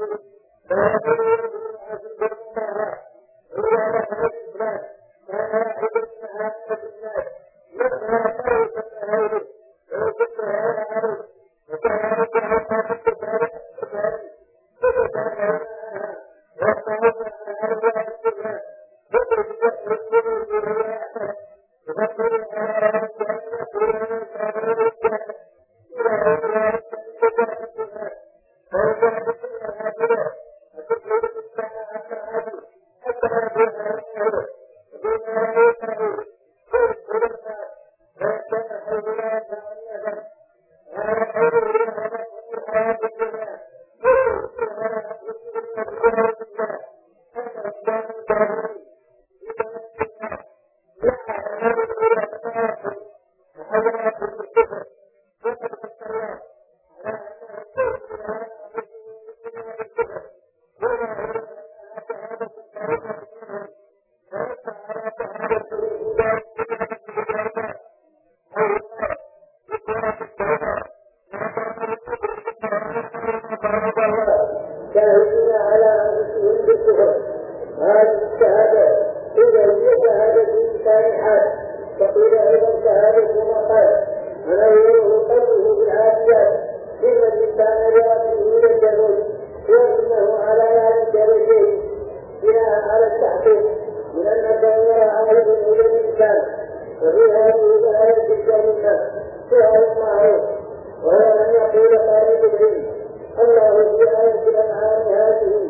شاهدين على أنفسهم بالكفر. هذه الشهادة إذا هي شهادة صالحات، فقيل أيضا شهادة مقال ونوره قلبه بالعافيات إن الإنسان لربه لكنود وإنه على ذلك لشيء بناء على التحقيق من أن الضمير عائد إلى الإنسان. وفي هذه الآية الكريمة سؤال معروف وهو أن يقول طالب العلم الله في آية الأنعام هذه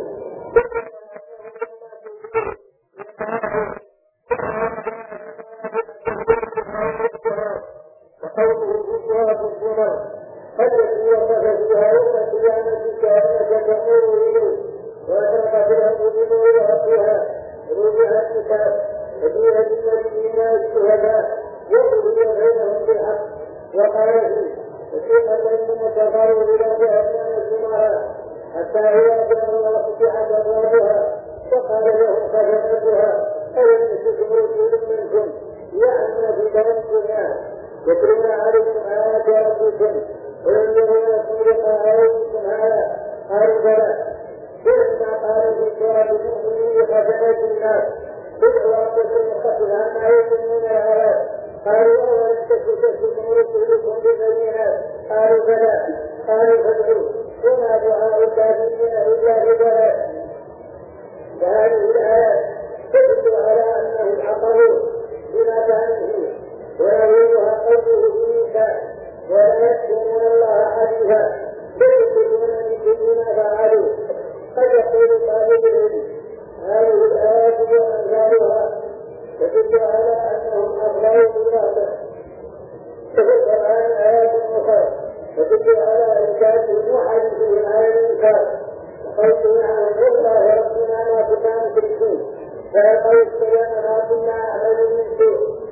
وقوله في سورة الزمر التي وصف فيها يوم القيامة كأنك تمر إليه وأشرقت الأرض بنور ربها رجع الكتاب وفيها للنبيين الشهداء وقضي بينهم بالحق وقال فيه وسيق الذين كفروا إلى جهنم زمرا حتى إذا جاءوا وفتحت أبوابها وقال لهم خزنتها ألم يأتكم رسول منكم يعلمون بذنبنا يتلون عليكم آيات ربكم وينذرون في لقاء هذا قالوا بلى فلما قالوا في سورة المؤمنين خزنة الناس بدعوا أنفسهم يخفف عما يؤمنون الآيات قالوا أولا تكتبكم رسولكم بالبينات قالوا بلى قالوا فادعوا وما دعاء الكافرين إلا بضلال. وهذه الآيات تدل على أنهم عقلوا بما كانوا فيه ويريدها قوله فيك ولا يكتمون الله حديثا فيكتبون من كل ما فعلوا. قد يقول طالب العلم هذه الآيات وأمثالها تدل على أنهم أغلوا بالرهبة. وفي القرآن آيات أخرى تدل على إنكارهم وحديثهم على الإنكار وقوله عنهم والله ربنا ما كنا مشركين فألقوا السلام ما كنا أعمل من سوء.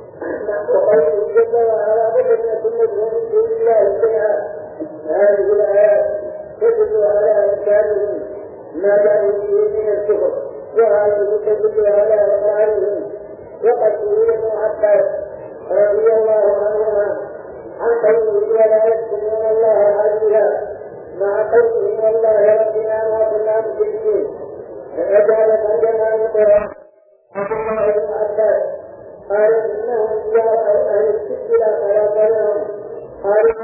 وقوله جل وعلا بدنا كل من دون الله شيئا. هذه الآيات تدل على إنكارهم ما كانوا فيه من الكفر وهذه تدل على إقرارهم. وقد سئل ابن عباس رضي الله عنهما عن قوله ولا يكتمون الله حديثا مع قوله والله ربنا ما كنا مشركين فجعل ترجمة القرآن. عن ابن عباس قال إنهم جاءوا أهل الشرك لا صلاة لهم قالوا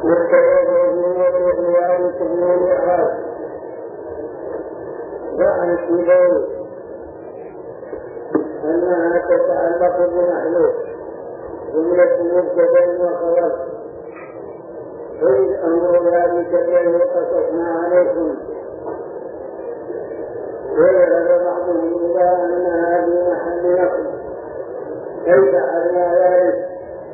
مستوى رياض المنيعات وعن الشباب أنها تتعلق بمحلول جملة مبتدأ وخبر وإذ أمر ذلك الذي قصصنا عليكم وذهب بعضهم إلى أنها بمحل نقل كيف فعلنا ذلك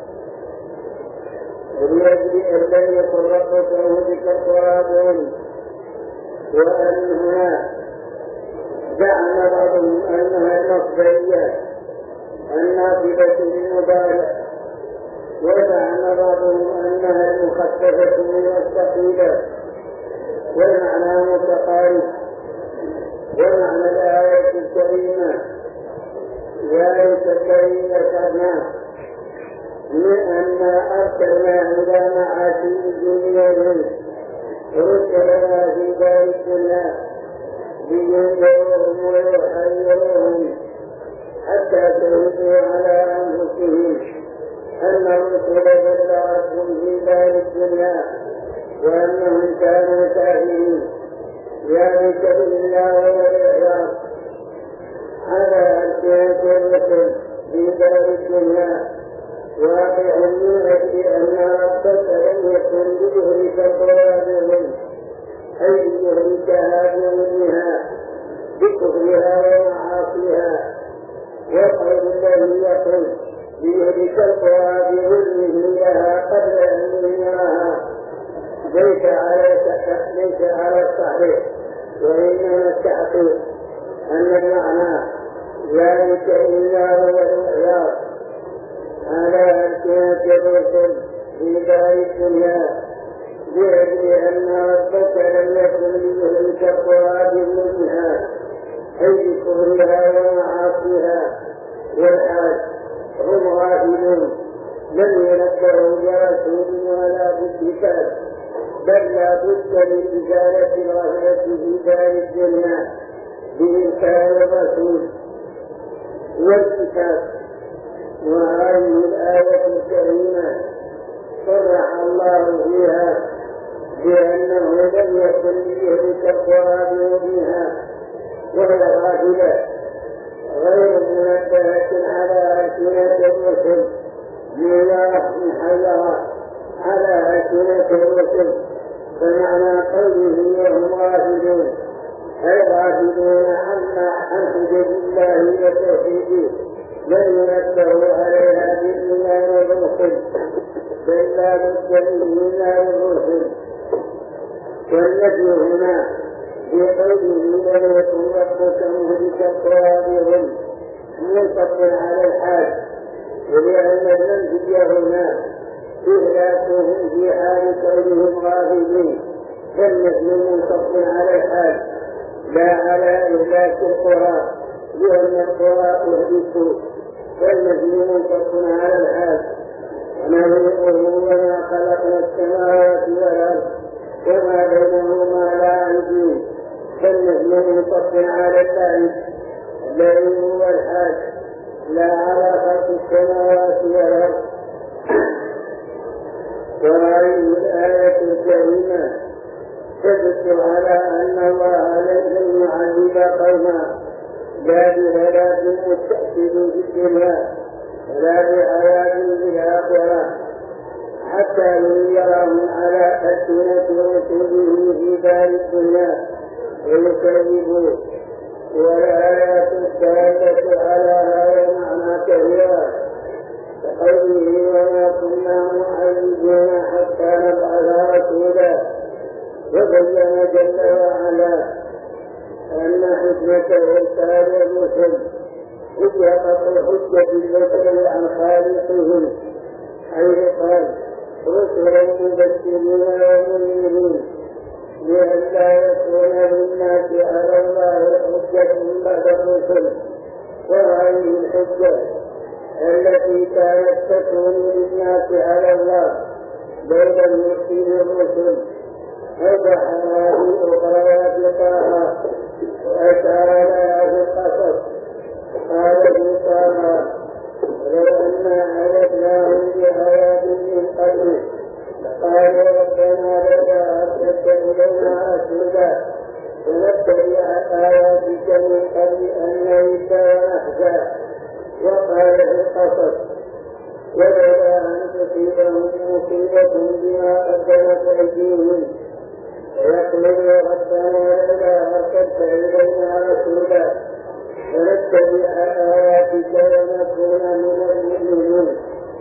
وليجري الذي يتربصه بك الترابون وأن هنا زعم بعضهم أنها المصدرية الناصبة للمبالغ وزعم بعضهم أنها المخففة من الثقيلة والمعنى متقارب ومعنى الآية الكريمة ذلك الذي ذكرناه من أن أرسلنا إلى معاشر الدنيا رسلنا في دار الدنيا لينذرهم ويحذرهم حتى شهدوا على أنفسهم أن الرسل بلغتهم في دار الدنيا وأنهم كانوا كافرين ذلك بالله والإعراض على ألسنة الرسل في دار الدنيا واقع من أجل أن ربك لم يكن ليهلك طوابهم أي ليهلكها بظلمها بكفرها ومعاصيها والقول الذي يقول ليهلك القرى بظلمه لها قبل أن ينهرها ليس على الصحيح وإنما التحقيق أن المعنى ذلك إلا هو الإعراض على ألسنة الرسل في دار الدنيا بأجل أن ربك لم يكن ليهلك القرى بظلمها أي بكفرها ومعاصيها والحال هم غافلون لم ينبهوا برسول ولا بالكتاب بل لا بد من إزالة الغفلة في دار الدنيا بإرسال الرسول والكتاب. وهذه الآية الكريمة صرح الله فيها بأنه لم يكن ليهلك القرى بظلمها وهي غافلة غير منبهة على ألسنة الرسل من حذر على ألسنة الرسل فمعنى قوله وهم غافلون أي غافلون عن حجج الله وتوحيده لم ينبهوا عليها بالإيمان والرسل بل لا بد من إيمان الرسل والنبي هنا في قوله لم يكن ربك مهلك القرى بظلم منصب على الحال ولأن المنزل هنا إهلاكهم في حال كونهم غافلين فالنبي منصب على الحال لا على إهلاك القرى لأن القرى أهلكوا فالنبي منصب على الحال ونبيئه وما خلقنا السماوات والأرض وما بينهما لاعبين فالنبي منصب على اللعب الذي هو الحال لا على خلق السماوات والأرض. وهذه الآية الكريمة تدل على أن الله لن يعذب قوما لا بهلاك مستأصل في الدنيا ولا بحياة في الآخرة حتى يريهم على ألسنة رسله في دار الدنيا ويكذبوه. والآيات الدالة على هذا المعنى كثيرة كقوله وما كنا معذبين حتى نبعث رسولا. وبين جل وعلا أن حكمة إرسال الرسل هي قطع حجة البشر عن خالقهم حيث قال رسلا مبشرين ومنذرين لئلا يكون للناس على الله حجة بعد الرسل. وهذه الحجة التي كانت تكون للناس على الله بين المرسل الرسل وضحها في أخريات طه وأشار لها في القصص قال في طه لو أنا أهلكناهم بآيات من قبله قالوا آياتك من قبل أن نرث ونخزى. وقال في القصص ولولا أن تصيبهم مصيبة بما قدمت أيديهم فيقولوا ربنا لولا أرسلت إلينا رسولا فنتبع آياتك ونكون من المؤمنين.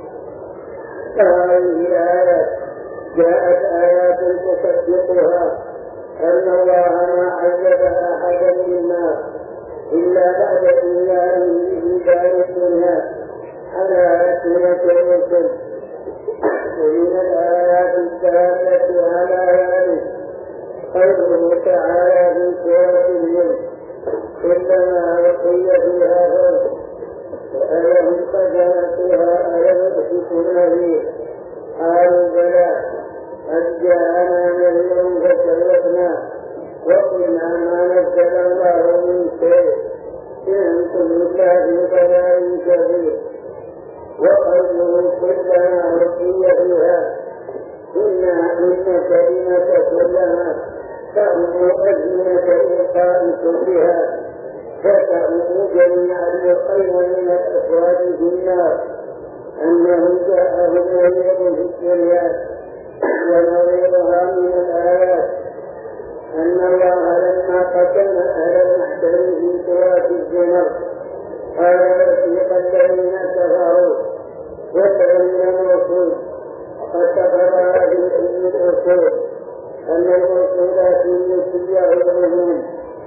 هذه الآيات جاءت آيات تصدقها أن الله ما عذب أحدا بالنار إلا بعد إيمانه بدار الدنيا على ألسنة الرسل. ومن الآيات الدالة على ذلك قوله تعالى في سورة الجن كلما ألقي فيها فوج سألهم خزنتها ألم يأتكم نذير قالوا بلى قد جاءنا نذير فكذبنا وقلنا ما نزل الله من شيء إن أنتم إلا في ضلال كبير. وقوله كلما ألقي فيها إن كلمة كلما تأمر أزمنة إلقاء كلها فتأمر جميعا يقين من الأسواد في النار أنه جاءهم نذير في الدنيا. ونظيرها من الآيات أن الله لما قسم أهل المحشر في سورة الزمر قال وثيق الذين كفروا والذين موصول وقد تقرر في علم الأصول أن الموصولات التي يعلمون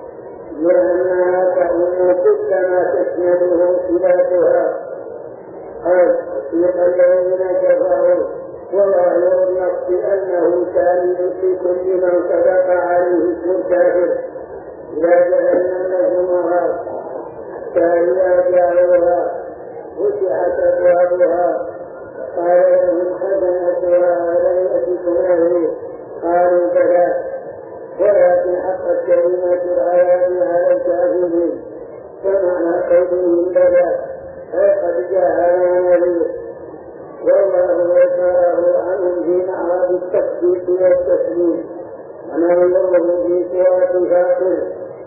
لأنها تؤمن كلما تشمله صلاتها. قال وثيق الذين كفروا وظاهر النص أنه كان في كل من صدق عليه اسم كافر إلى جهنم زمرها حتى إذا جاءوها فتحت أبوابها قال لهم خزنتها ألم يأتكم نذير قالوا بلى ولكن حقت كلمة العذاب على الكافرين. فمعنى قولهم بلى أي قد جاءنا نذير والله يسره عنهم في معرض التصديق والتسليم. ونظره في سورة فاطر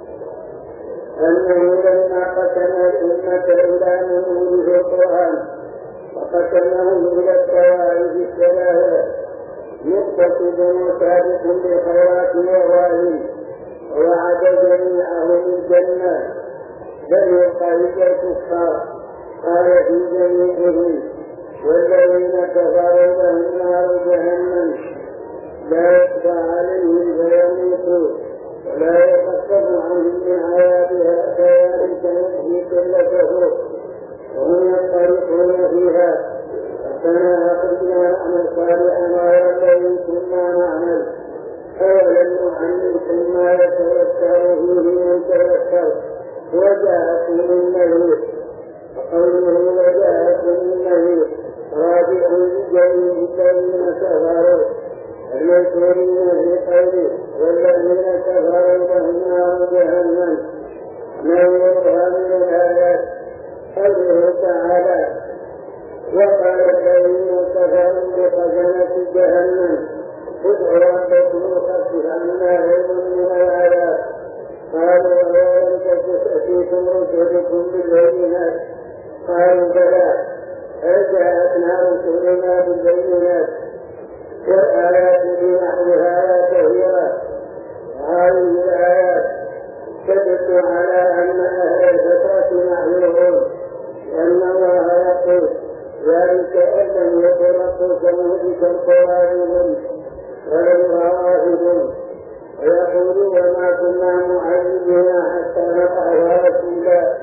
أنه لما قسم الأمة إلى نموذج القرآن وقسمهم إلى الطوائف الثلاثة مقتصد وسابق بالخيرات والظالم ووعد جميعهم الجنة بل يقال الكفار قال في جميعهم والذين كفروا لهم نار جهنم لا يقضى عليهم فيموتوا ولا يخفف عنهم من عذابها كذلك نجزي كل كفور وهم يضطرقون فيها ربنا أخرجنا نعمل صالحا غير الذي كنا نعمل أولم نعملكم ما يتذكر فيه من تذكر وجاءكم النذير. وقوله وجاءكم النذير راجع لجميع الذين كفروا المذكورين في قوله والذين كفروا لهم نار جهنم. نذيرها من الآيات قوله تعالى وقال الذين كفروا بخزنة جهنم ادعوا ربكم يخفف عنا يوما من العذاب قالوا أولم تأتيكم رسلكم بالبينات قالوا بلى جاءتنا رسلنا بالبينات والآيات بنحوها كثيرة. هذه الآيات تدل على أن أهل الفترة معذورون وأن الله يقول ذلك أن لم يكن ربك مهلك القرى بهم ولو غافلون ويقول وما كنا معذبين حتى نبعث رسولا.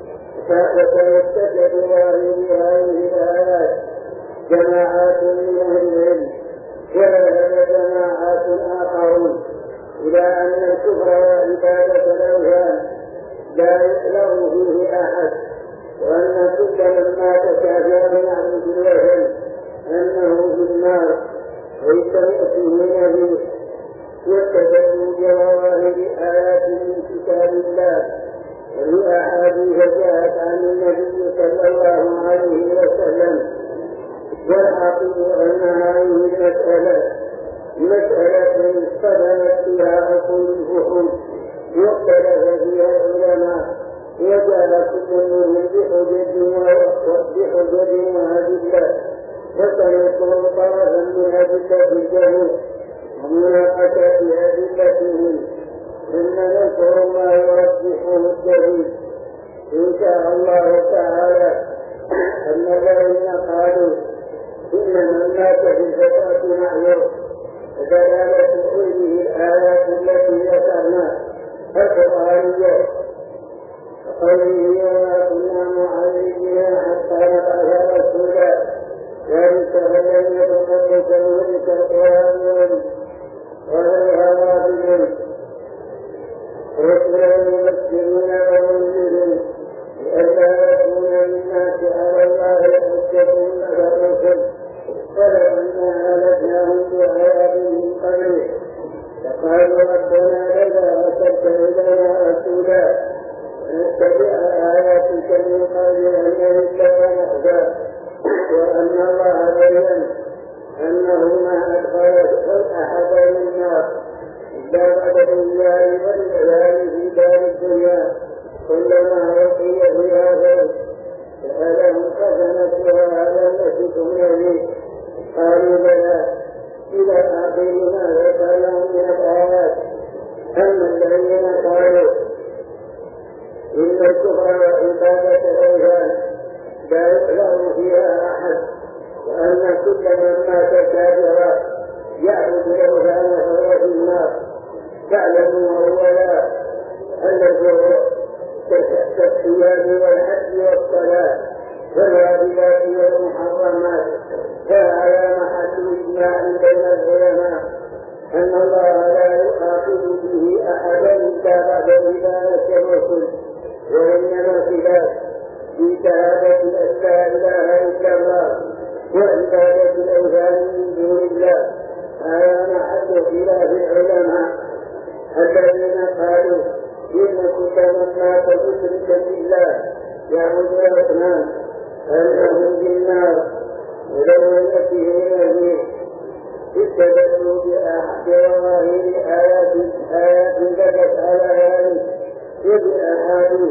وتمسك بظاهر هذه الآيات جماعات من أهل العلم وذهب جماعات آخرون إلى أن الكفر وعبادة الأوثان لا يخلق فيه أحد وأن كل من مات كافرا يعبد الوثن أنه في النار ليس يأتيه نذير. واستدلوا بظواهر آيات من كتاب الله وهي أحاديث جاءت عن النبي صلى الله عليه وسلم. والحقيقة أن هذه المسألة صدمت فيها عقول الفحول واختلف فيها العلماء وجعل كل منهم بحجج وأدلة، وسيكون طرفا من أدلة الجميع ومناقشة أدلتهم، ثم نذكر ما يرجحه الدليل إن شاء الله تعالى. أن الذين قالوا إن من مات في الفترة معذور فدلالة علمه الآيات التي ذكرنا القرآنية وقوله وما كنا معذبين حتى نبعث رسولا، ذلك فلم يكن قبلك ذلك القرآن وغيرها غافل رسلا مبشرين ومنذرين لئلا يكون للناس على الله حجة بعد الرسل، ولو أنا أهلكناهم بآيات من قبله فقالوا ربنا لولا أرسلت إلينا رسولا ونتبع آياتك من قبل أن نذل ونخزى، وأن الله بين أنه ما أدخل أحدا النار إلا بعد الإيمان والإعلان في دار الدنيا كلما ألقي فيها فوج سألهم خزنتها ألم يأتكم نذير قالوا بلى إلى آخر ما ذكر لهم من الآيات. أما الذين قالوا إن الكفر وعبادة الأوثان لا يؤلم فيها أحد، وأن كل من مات كافرا يعبد الأوثان فهو في النار، فاعلموا أولا أن الكفر كالصيام والحج والصلاة والواجبات والمحرمات فهذا محل إجماع بين العلماء أن الله لا يؤاخذ به أحدا إلا بعد عبادة الرسل، وإنما خلاف في شهادة أن لا إله إلا الله وعبادة الأوثان من دون الله هذا محل خلاف العلماء. الذين قالوا إن كل من مات مشركا بالله يعبد الأصنام أنهم في النار ولو يأتيه نذير استدلوا بظواهر آيات دلت على ذلك وبأحاديث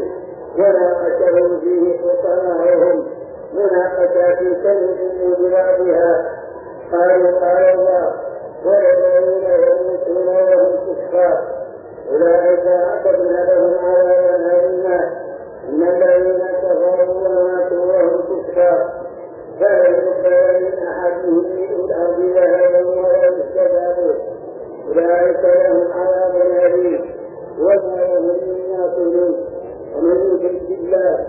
وناقشهم فيه فقهاؤهم مناقشات تنزل ببعضها. قالوا قال الله والذين يموتون وهم كفار أولئك أعتدنا لهم عذابا أليما، إن الذين كفروا وماتوا وهم كفار فلن يقبل من أحدهم ملء الأرض ذهبا ولو افتدى أولئك لهم عذاب أليم وما لهم من ناصرين. ومن يشرك بالله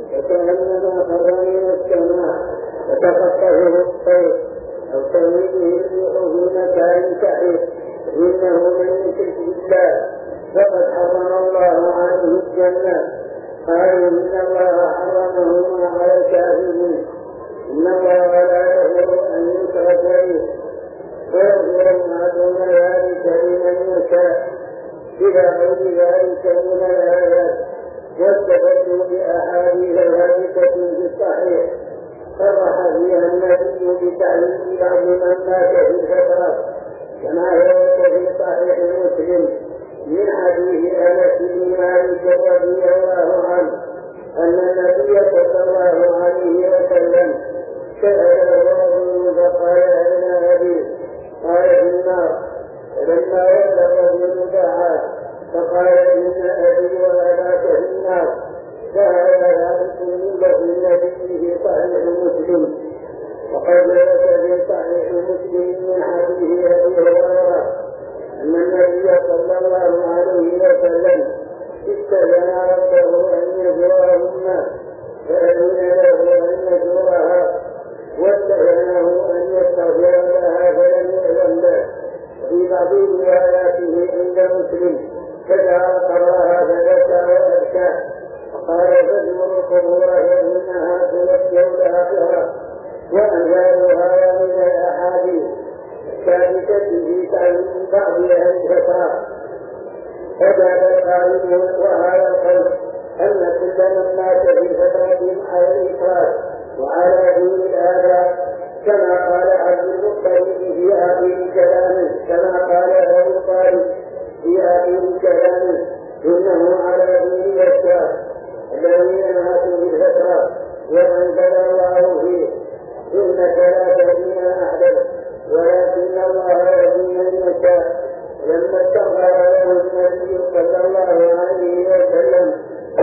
فكأنما خر من السماء فتخطفه الطير أو تهوي به الريح في مكان سحيق، إنه من يشرك بالله فقد حرم الله عليه الجنة. قالوا إن الله حرمهما على الكافرين، إن الله لا يغفر أن يشرك به ويغفر ما دون ذلك لمن يشاء إلى غير ذلك من الآيات. واستدلوا بأحاديث ثابتة في الصحيح صرح فيها النبي بتعليم بعض من مات في الفترة كما ثبت في صحيح مسلم من حديث أنس بن مالك رضي الله عنه أن النبي صلى الله عليه وسلم سأله رجل فقال أين أبي؟ قال في النار. فلما ولى الرجل دعاه فقال إن أبي وأباك في النار. فهذا ذلك من لفظ النبي في صحيح مسلم. وقد ثبت في صحيح مسلم من حديث أبي هريرة أن النبي صلى الله عليه وسلم استأذن ربه أن يزورهن فأذن له أن يزورها، واستأذنه أن يستغفر لها فلم يأذن له. في بعض رواياته عند مسلم فدعا قراها فبكى وأبكى وقال فزوروا القبور فإنها تذكر الآخرة. وأمثالها من الأحاديث الثابتة في تعليم بعض أهل الفترة. فجعل القائل وهذا القول أن كل من مات في فترة على الإفراد وعلى دين الآباء كما قال عبد المطلب في آخر كلامه، كما قال أبو طالب في آخر كلامه أنه على دين بشر الذين ماتوا بالفترة وأنزل الله فيه إنك لا تهدي من أحببت ولكن الله يهدي من يشاء. لما استغفر له النبي صلى الله عليه وسلم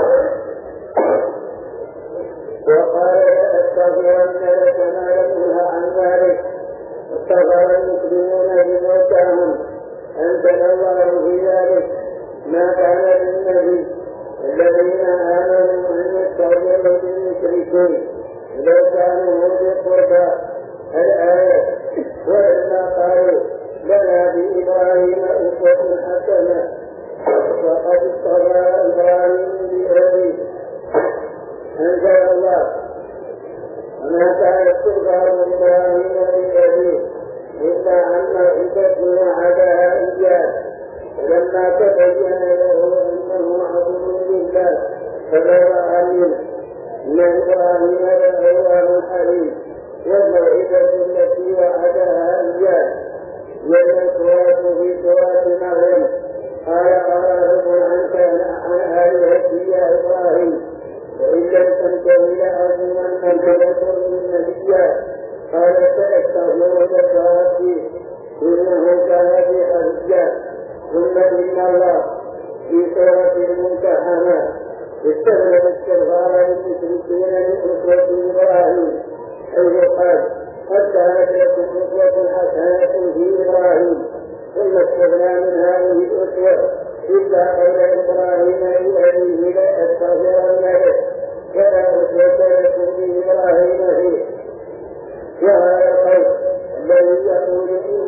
وقال لأستغفرن لك ما لم ينه عن ذلك استغفر المسلمون بموتاهم أنزل الله في ذلك ما كان للنبي الذين آمنوا أن يستغفروا للمشركين لو كانوا أولي قربى الآية. ولما قالوا لنا بإبراهيم أسوة حسنة وقد اصطفى إبراهيم بأبيه أنزل الله وما كان استغفار إبراهيم لأبيه إلا عن موعدة وعدها إياه ولما تبين له أنه عدو لله فبرأ منه إن إبراهيم لأواه حليم والموعدة التي وعدها إياه والإخوة في سورة مريم قال أراغب عنك عن آلهتي يا إبراهيم وإن لم تنته لأرجمنك وتكن نبيا قال سأستغفر لك ربي إنه كان بي حجا. ثم إن الله في سورة الممتحنة استغفر استغفار للمشركين لأسوة إبراهيم حيث قال قد كانت لكم أسوة حسنة في إبراهيم ثم استغنى من هذه الأسوة إلا قول إبراهيم لأبيه لأستغفرن لك ولا أسوة لكم في إبراهيم فيه. وهذا القول الذي يقول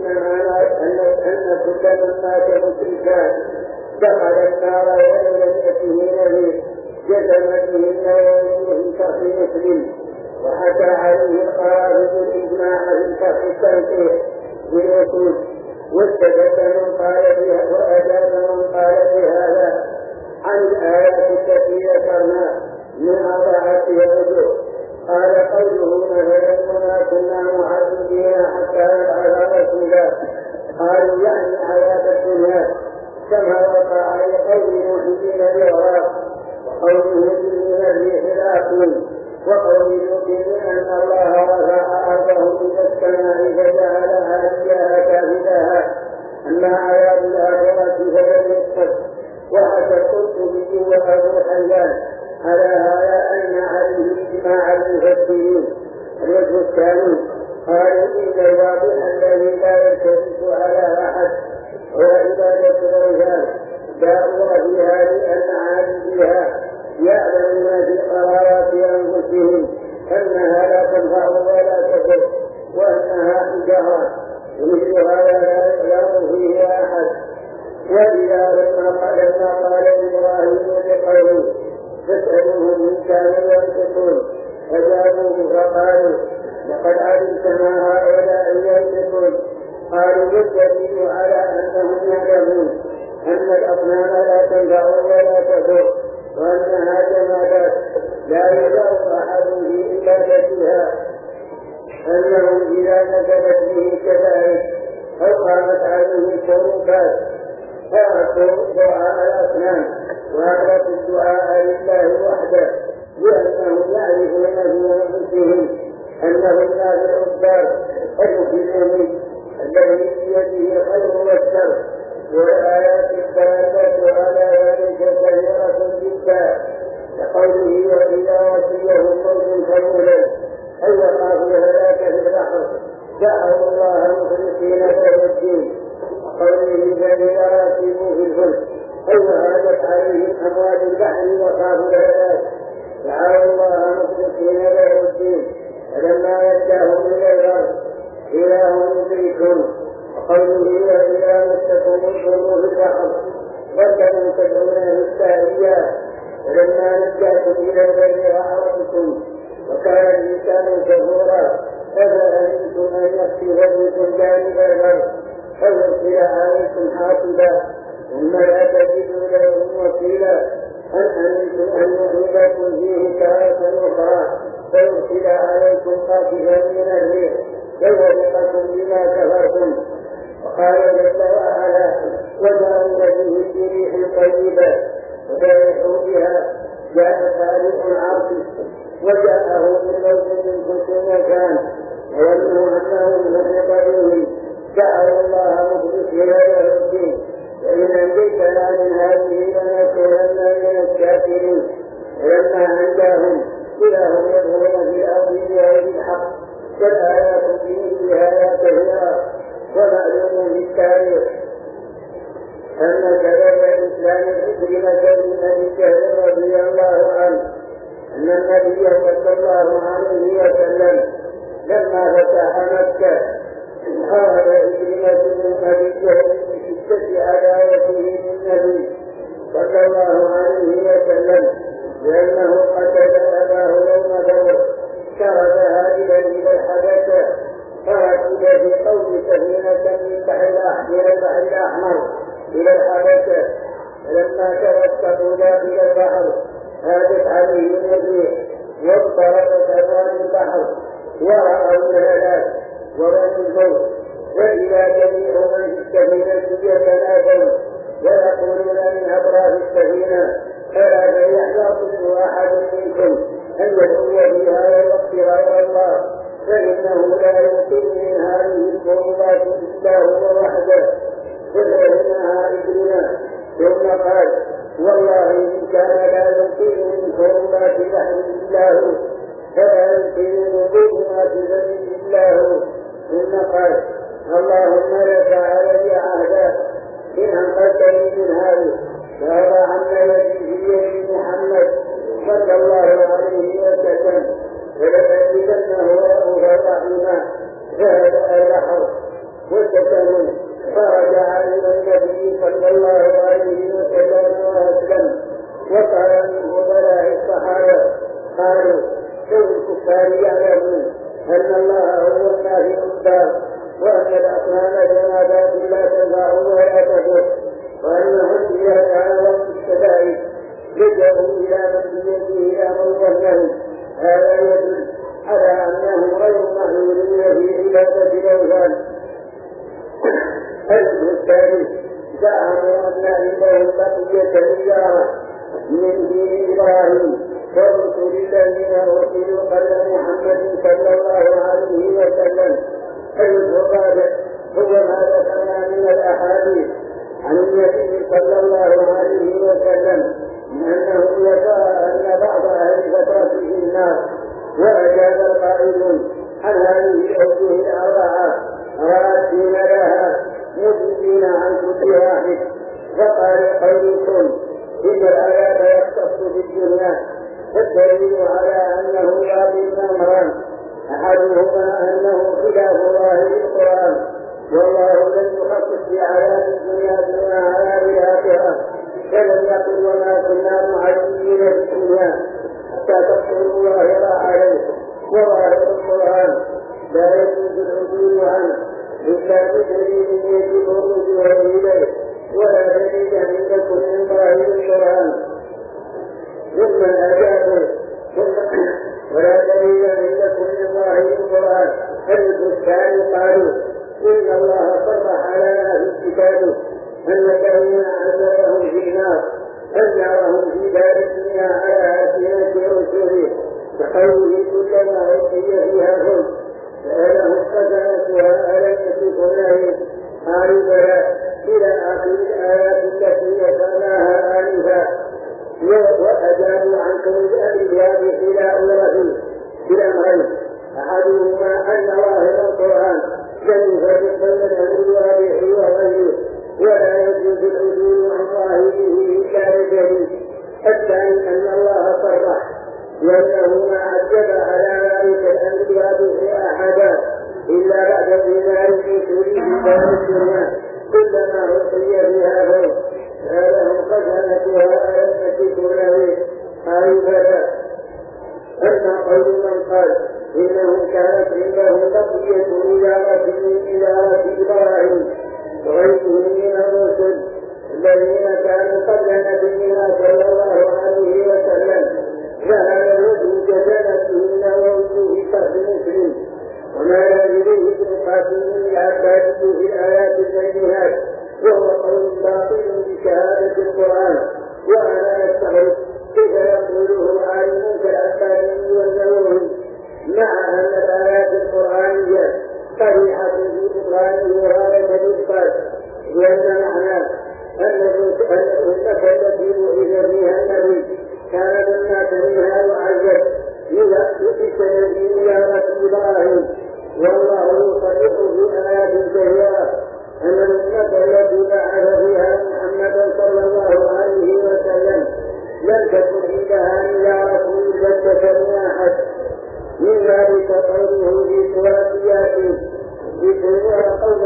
أن كل من مات مشركا دخل النار ولم يأته نبي جزم به النووي في شرح مسلم وحكى عليه القرافي الإجماع في شرح التنقيح بالوصول واستدل من قال بها وأجاب من قال بهذا عن الآيات التي ذكرنا من 4 وجوه. قال قوله مثلا وما كنا معذبين حتى نبعث رسولا قالوا يعني عذاب الدنيا كما وقع لقول محيين الإغراق وقوله من الريح العقيم وقول يؤمن أن الله رفع أرضه إلى السماء فجعلها إياها كافلاها أما عذاب الآخرة فلم يسقط. وحكى القرطبي وأبو حيان على هذا أن عليه إجماع المفسرين. الوجه الثاني قالوا إن الواضح الذي لا يلتفت على أحد هو عبادة الرجال داؤوا فيها لأن عابديها يعلمون في قرارات أنفسهم أنها لا تنفع ولا تضر وأنها حجارة ومثل هذا لا يعلم فيه أحد. وإذا لما قال إبراهيم لقومه فاسألوهم إن كانوا ينطقون فجابوه فقالوا لقد علمت ما هؤلاء ينطقون. قالوا والدليل على أنهم يعلمون أن الأصنام لا تنفع ولا تضر وأنها جمادات لا يدع أحد في عبادتها أنهم إذا نزلت به كذلك أو قامت عليه الشروطات فأعطوا دعاء الأصنام وأغلقوا الدعاء لله وحده لأنهم يعرفون في أنفسهم أنهم لا بالعباد المسلمين الذي بيده الخير والشر. والآيات الدالة على ذلك كثيرة جدا كقوله وإذا وصيهم موت فيولا أي يخاف الهلاك في البحر دعوا الله مخلصين له الدين وقوله فإذا ركبوا في الفلك أي هاجت عليهم أمواج البحر وخافوا الهلاك دعوا الله مخلصين له الدين فلما نجاهم إلى الأرض إذا هم يشركون. وقوله وإذا مسكم الضر في البحر ضل تدعون بالسائيات فلما نجاكم إلى البر أعرضتم وكان الإنسان كفورا أفأمنتم أن يخسف بكم جانب البر فيرسل عليكم حاصبا ثم لا تجدوا لهم وكيلا أم أمنتم أن يغلبكم فيه تارة أخرى فيرسل عليكم قاصفا من الريح فيغرقكم بما كفرتم. وقال جل وعلا وجعلنا به ريح طيبة وفرحوا بها جاء خالق العرش وجاءه بالموت من كل مكان وظنوا انه مهلك بهم دعوا الله مخلصين له الدين وإن أنجيتنا من هذه لنكونن من الشاكرين ولما أنجاهم إذا هم يظهرون في الأرض بغير الحق والآيات فيه آيات كثيرة ومعلوم في التاريخ أن سبب الإسلام عكرمة بن أبي جهل رضي الله عنه أن النبي صلى الله عليه وسلم لما فتح مكة قال عكرمة بن أبي جهل بشدة عداوته للنبي صلى الله عليه وسلم لأنه قتل أباه يوم بدر خرج هاربا إلى الحبشة فركب في قوم سفينة من البحر الأحمر إلى الحبشة فلما توسطوا داخل البحر هاجت عليهم الريح واضطربت أبواب البحر ورأوا الهلاك ورأوا الموت وإذا جميع من في السفينة يتنادون ويقولون من أطراف السفينة فلا يحذر كل أحد منكم أن يدعو في هذا الوقت غير الله فإنه لا يمكن من هذه القربات إلا هو وحده ففهمها عكرمة ثم قال والله إن كان لا يمكن من قربات البحر إلا هو فلا يمكن من قربات البحر إلا هو ثم قال اللهم لك علي عهدا إن أنقذتني من هذه فأضع عنا يدي في يد محمد صلى الله عليه وسلم فلتجدنه رؤوفا رحيما فهدأ البحر وسكنوا خرج عليه النبي صلى الله عليه وسلم وأسلم وقال من فضلاء الصحابة قالوا كل الكفار يعلمون أن الله هو النافع الدار وأن الأصنام جنابات لا تنفع ولا تضر وأنهم إذا كان وقت الشدائد لجأوا إلى من بيده أمر وحده هذا يدل على أنهم غير مأمورين في عبادة الأوثان. الثالث زعموا أن عندهم بقية الإجارة من دين إبراهيم ورسل الذين أرسلوا قبل محمد صلى الله عليه وسلم. الرابع هو ما ذكرنا من الأحاديث عن النبي صلى الله عليه وسلم أنه يرى أن بعض أهل الفترة في النار وأجاب القائلون عن هذه الأوجه الأربعة راسين لها مجيبين عن كل واحد فقال قولكم إن العذاب يختص بالدنيا والدليل على أنه باقي أمران أحدهما أنه خلاف الله بالقرآن والله لم يخصص بعذاب الدنيا دون عذاب الآخرة فلم يقل وما كنا معذبين في الدنيا حتى تقول ظاهر عليه وظاهر القرآن لا يجوز العدول عنه إلا بدليل يجب الرجوع إليه ولا دليل عندكم من ظاهر القرآن ثم الأجاب ولا دليل عندكم من ظاهر القرآن. الكفار قالوا إن الله صرح لنا في كتابه أن الذين عذبهم في النار أنعرهم في دار الدنيا على ألسنة رسله كقوله كلما ألقي فيها هم سألهم خزنتها ألم يكن قالوا بلى إلى آخر الآيات التي ذكرناها آنفا وأجابوا عنكم الأنبياء بخلاف الرسل بالأمرين أحدهما أن ظاهر القرآن لم يفرق بين الأنبياء وغيره ولا يجوز العدول عن ظاهره إلا بدليل. الثاني أن الله صرح لأنه ما عجب على ذلك الأنبياء أحدا إلا بعد انتهاء الرسل في دار الدنيا كلما ألقي فيها فوق فلهم خزنتها ألم تكن له قالوا بلى. أما قول من قال إنه كانت عنده بقية إجابة من إجابة إبراهيم وغيره من الرسل الذين كانوا قبل نبينا صلى الله عليه وسلم فهذا الوجه كجنته ووجوه فرد مسلم وما يجريه ابن قاسم العباسي في الآيات البينات وهو قول باطل بشهادة القرآن وأنا أستغرب كيف يقوله عالم كالألباني والنووي مع أن الآيات القرآنية صريحة في بطلانه غاية الإثبات، لأن معناه أن الأمة التي بعث فيها النبي كان لما سمعها وعزت بسند زيارة إبراهيم، والله يصرح في آيات كثيرة أن الأمة التي بعث فيها محمدا صلى الله عليه وسلم لم تكن عندها إلا رسول بدة من أحد. من ذلك قوله في سورة ياسين: بسم قول